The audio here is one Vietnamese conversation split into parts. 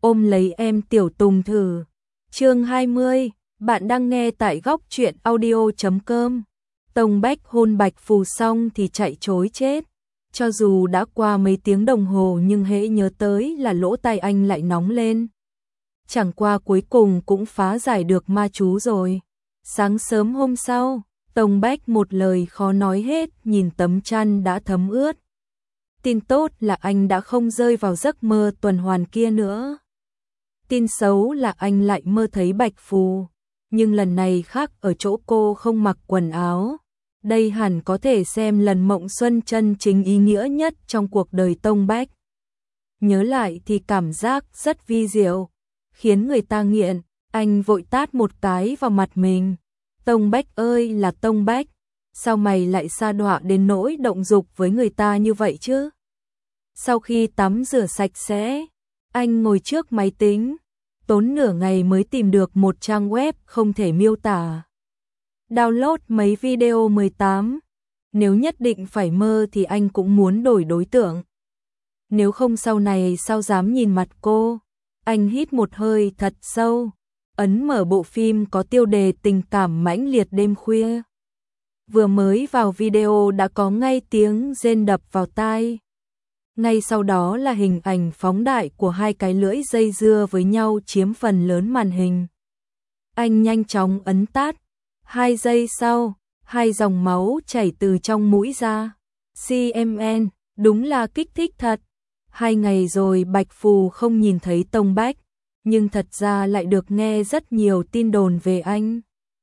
ôm lấy em Tiểu Tùng thử. Chương 20, bạn đang nghe tại góc truyện audio.com. Tông Bách hôn Bạch Phù xong thì chạy trối chết. Cho dù đã qua mấy tiếng đồng hồ nhưng hễ nhớ tới là lỗ tai anh lại nóng lên. Chẳng qua cuối cùng cũng phá giải được ma chú rồi. Sáng sớm hôm sau, Tông Bách một lời khó nói hết, nhìn tấm chăn đã thấm ướt. Tin tốt là anh đã không rơi vào giấc mơ tuần hoàn kia nữa. Tin xấu là anh lại mơ thấy Bạch Phù, nhưng lần này khác ở chỗ cô không mặc quần áo. Đây hẳn có thể xem lần mộng xuân chân chính ý nghĩa nhất trong cuộc đời Tông Bách. Nhớ lại thì cảm giác rất vi diệu, khiến người ta nghiện. Anh vội tát một cái vào mặt mình. Tông Bách ơi là Tông Bách, sao mày lại sa đọa đến nỗi động dục với người ta như vậy chứ? Sau khi tắm rửa sạch sẽ, anh ngồi trước máy tính, tốn nửa ngày mới tìm được một trang web không thể miêu tả. Download mấy video 18. Nếu nhất định phải mơ thì anh cũng muốn đổi đối tượng. Nếu không sau này sao dám nhìn mặt cô? Anh hít một hơi thật sâu, ấn mở bộ phim có tiêu đề tình cảm mãnh liệt đêm khuya. Vừa mới vào video đã có ngay tiếng rên đập vào tai. Ngay sau đó là hình ảnh phóng đại của hai cái lưỡi dây dưa với nhau chiếm phần lớn màn hình. Anh nhanh chóng ấn tắt. 2 giây sau, hai dòng máu chảy từ trong mũi ra. CMN, đúng là kích thích thật. 2 ngày rồi Bạch Phù không nhìn thấy Tông Bách, nhưng thật ra lại được nghe rất nhiều tin đồn về anh.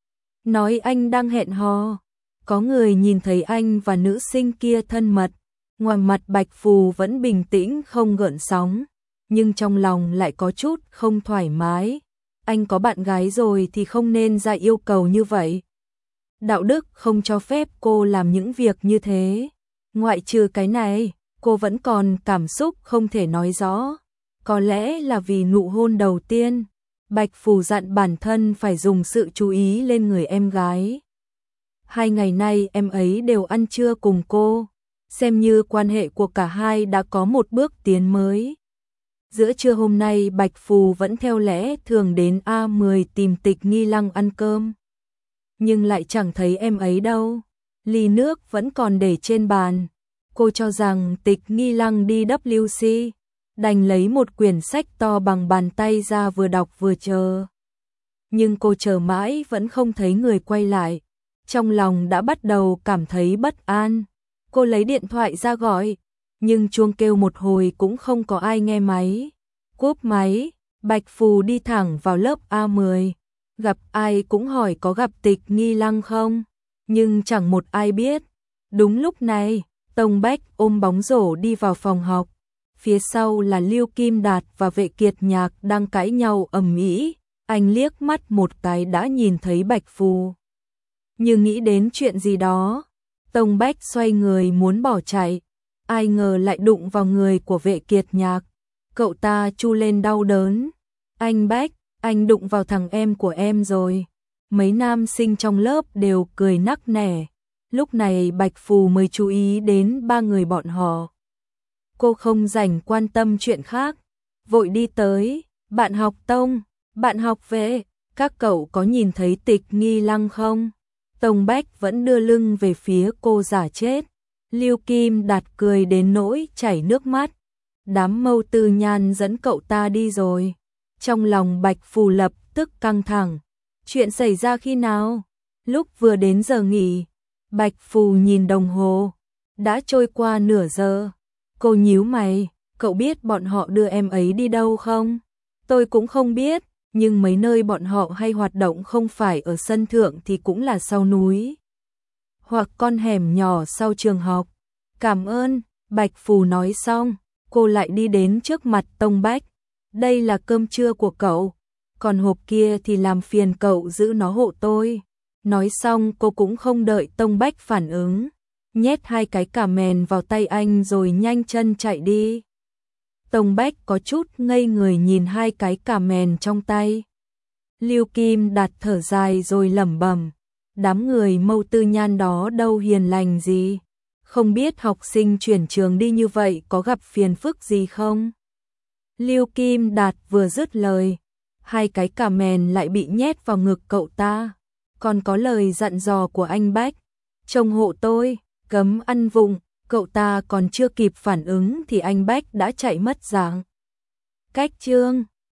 Nói anh đang hẹn hò, có người nhìn thấy anh và nữ sinh kia thân mật. Ngoài mặt Bạch Phù vẫn bình tĩnh không gợn sóng, nhưng trong lòng lại có chút không thoải mái. Anh có bạn gái rồi thì không nên ra yêu cầu như vậy. Đạo đức không cho phép cô làm những việc như thế. Ngoại trừ cái này, cô vẫn còn cảm xúc không thể nói rõ. Có lẽ là vì nụ hôn đầu tiên, Bạch Phù dặn bản thân phải dùng sự chú ý lên người em gái. 2 ngày nay em ấy đều ăn trưa cùng cô, xem như quan hệ của cả hai đã có một bước tiến mới. Giữa trưa hôm nay Bạch Phù vẫn theo lẽ thường đến A10 tìm Tịch Nghi Lăng ăn cơm. Nhưng lại chẳng thấy em ấy đâu. Ly nước vẫn còn để trên bàn. Cô cho rằng Tịch Nghi Lăng đi WC, đành lấy một quyển sách to bằng bàn tay ra vừa đọc vừa chờ. Nhưng cô chờ mãi vẫn không thấy người quay lại. Trong lòng đã bắt đầu cảm thấy bất an. Cô lấy điện thoại ra gọi, nhưng chuông kêu một hồi cũng không có ai nghe máy. Cúp máy, Bạch Phù đi thẳng vào lớp A10. Gặp ai cũng hỏi có gặp Tịch Nghi Lăng không, nhưng chẳng một ai biết. Đúng lúc này, Tông Bách ôm bóng rổ đi vào phòng học. Phía sau là Lưu Kim Đạt và Vệ Kiệt Nhạc đang cãi nhau ầm ĩ. Anh liếc mắt một cái đã nhìn thấy Bạch Phù. Như nghĩ đến chuyện gì đó, Tông Bách xoay người muốn bỏ chạy. Ai ngờ lại đụng vào người của Vệ Kiệt Nhạc. Cậu ta chu lên đau đớn. Anh Bách, anh đụng vào thằng em của em rồi. Mấy nam sinh trong lớp đều cười nắc nẻ. Lúc này Bạch Phù mới chú ý đến 3 người bọn họ. Cô không rảnh quan tâm chuyện khác, vội đi tới. Bạn học Tông, bạn học Vệ, các cậu có nhìn thấy Tịch Nghi Lăng không? Tông Bách vẫn đưa lưng về phía cô giả chết. Lưu Kim Đạt cười đến nỗi chảy nước mắt. Đám Mâu Tư Nhan dẫn cậu ta đi rồi. Trong lòng Bạch Phù lập tức căng thẳng. Chuyện xảy ra khi nào? Lúc vừa đến giờ nghỉ. Bạch Phù nhìn đồng hồ. Đã trôi qua nửa giờ. Cô nhíu mày. Cậu biết bọn họ đưa em ấy đi đâu không? Tôi cũng không biết. Nhưng mấy nơi bọn họ hay hoạt động không phải ở sân thượng thì cũng là sau núi. Hoặc con hẻm nhỏ sau trường học. Cảm ơn. Bạch Phù nói xong, cô lại đi đến trước mặt Tông Bách. Đây là cơm trưa của cậu, còn hộp kia thì làm phiền cậu giữ nó hộ tôi. Nói xong cô cũng không đợi Tông Bách phản ứng, nhét 2 cái cà mèn vào tay anh rồi nhanh chân chạy đi. Tông Bách có chút ngây người nhìn 2 cái cà mèn trong tay. Lưu Kim Đạt thở dài rồi lẩm bẩm, đám người Mâu Tư Nhan đó đâu hiền lành gì. Không biết học sinh chuyển trường đi như vậy có gặp phiền phức gì không? Lưu Kim Đạt vừa dứt lời, hai cái cà mèn lại bị nhét vào ngực cậu ta. Còn có lời dặn dò của anh Bách, trông hộ tôi, cấm ăn vụng, cậu ta còn chưa kịp phản ứng thì anh Bách đã chạy mất dạng. Cách chương